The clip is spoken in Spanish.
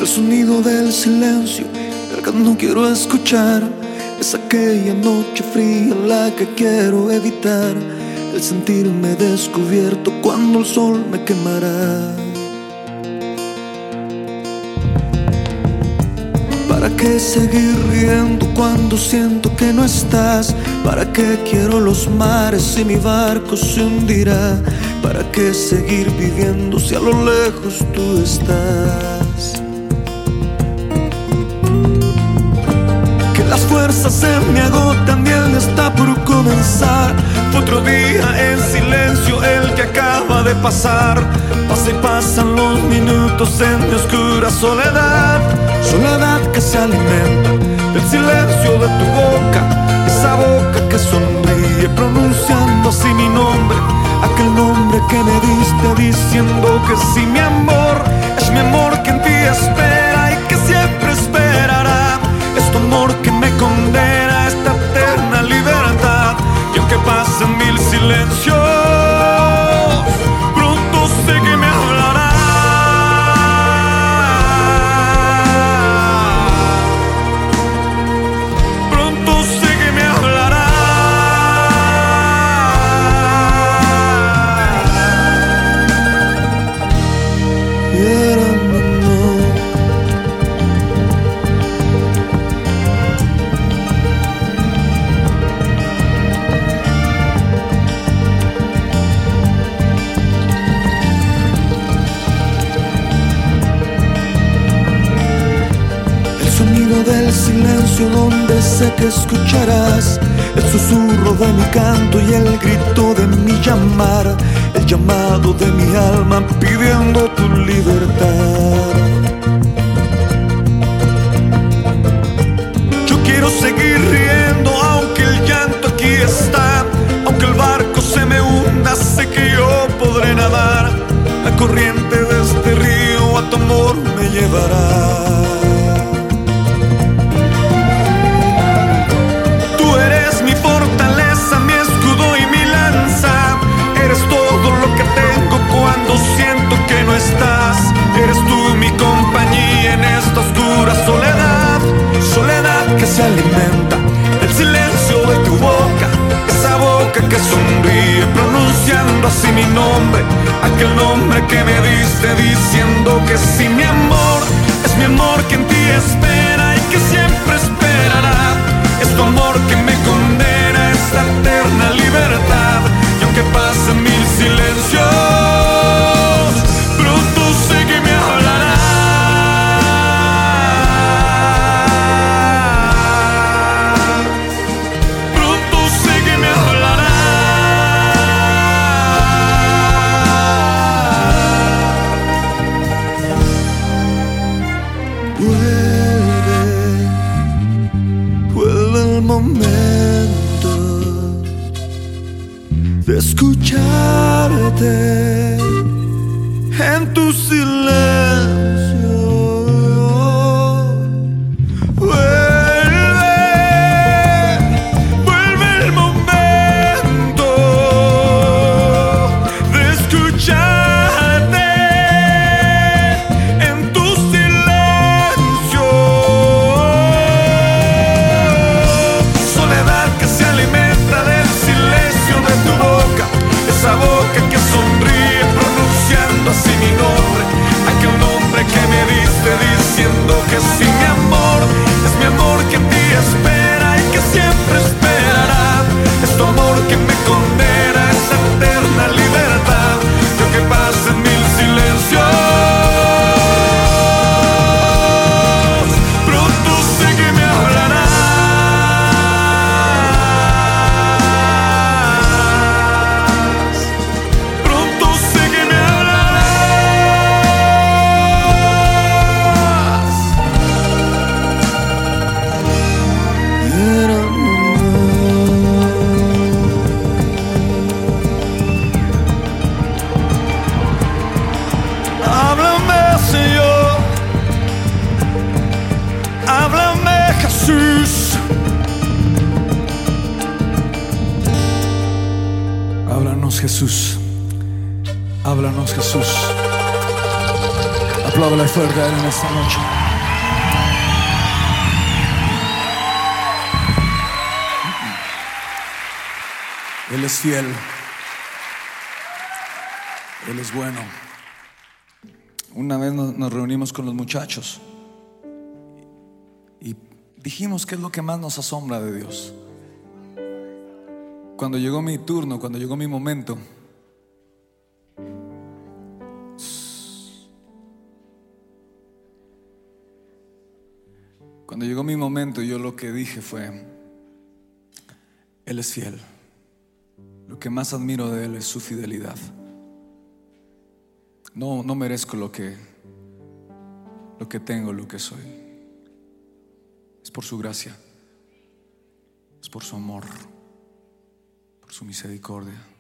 El sonido del silencio, el que no quiero escuchar, es aquella noche fría la que quiero evitar. El sentirme descubierto cuando el sol me quemará. ¿Para qué seguir riendo cuando siento que no estás? ¿Para qué quiero los mares si mi barco se hundirá? ¿Para qué seguir viviendo si a lo lejos tú estás? Que las fuerzas se me agotan y el día está por comenzar. Fue otro día en silencio el que acaba de pasar. Pasa y pasan los minutos en mi oscura soledad. Soledad que se alimenta del silencio de tu boca, esa boca que sonríe pronunciando así mi nombre, aquel nombre que me diste diciendo que sí, mi amor. Es mi amor que en ti espera y que siempre esperará. Es tu amor que me condena a esta eterna libertad. Y aunque pasen mil silencios, pronto sé que me hablará. Del silencio donde sé que escucharás el susurro de mi canto y el grito de mi llamar, el llamado de mi alma pidiendo tu libertad. Yo quiero seguir riendo aunque el llanto aquí está, aunque el barco se me hunda, sé que yo podré nadar. La corriente de este río a tu amor me llevará. Eres tú mi compañía en esta oscura soledad. Soledad que se alimenta del silencio de tu boca, esa boca que sonríe pronunciando así mi nombre, aquel nombre que me diste diciendo que sí, mi amor. Es mi amor que en ti espera y que siempre esperará. Es tu amor que me condena a esta eterna libertad. Y aunque pasen mil silencios, de escucharte en tu silencio. Vuelve el momento de escucharte en tu silencio. Soledad que se alimenta del silencio de tu boca, esa boca que sonríe pronunciando así mi nombre, aquel nombre que me diste diciendo que sí, mi amor. Es mi amor que en ti espera y que siempre esperará. Es tu amor que me condena a esa eterna libertad. Y aunque pasen mil silencios, pronto sé que me hablarás. Jesús, háblanos Jesús, háblanos Jesús. Apláudale fuerte a Él en esta noche. Él es fiel. Él es bueno. Una vez nos reunimos con los muchachos y dijimos qué es lo que más nos asombra de Dios. Cuando llegó mi turno, cuando llegó mi momento, yo lo que dije fue: Él es fiel. Lo que más admiro de Él es su fidelidad. No merezco lo que tengo, lo que soy. Es por su gracia, es por su amor, por su misericordia.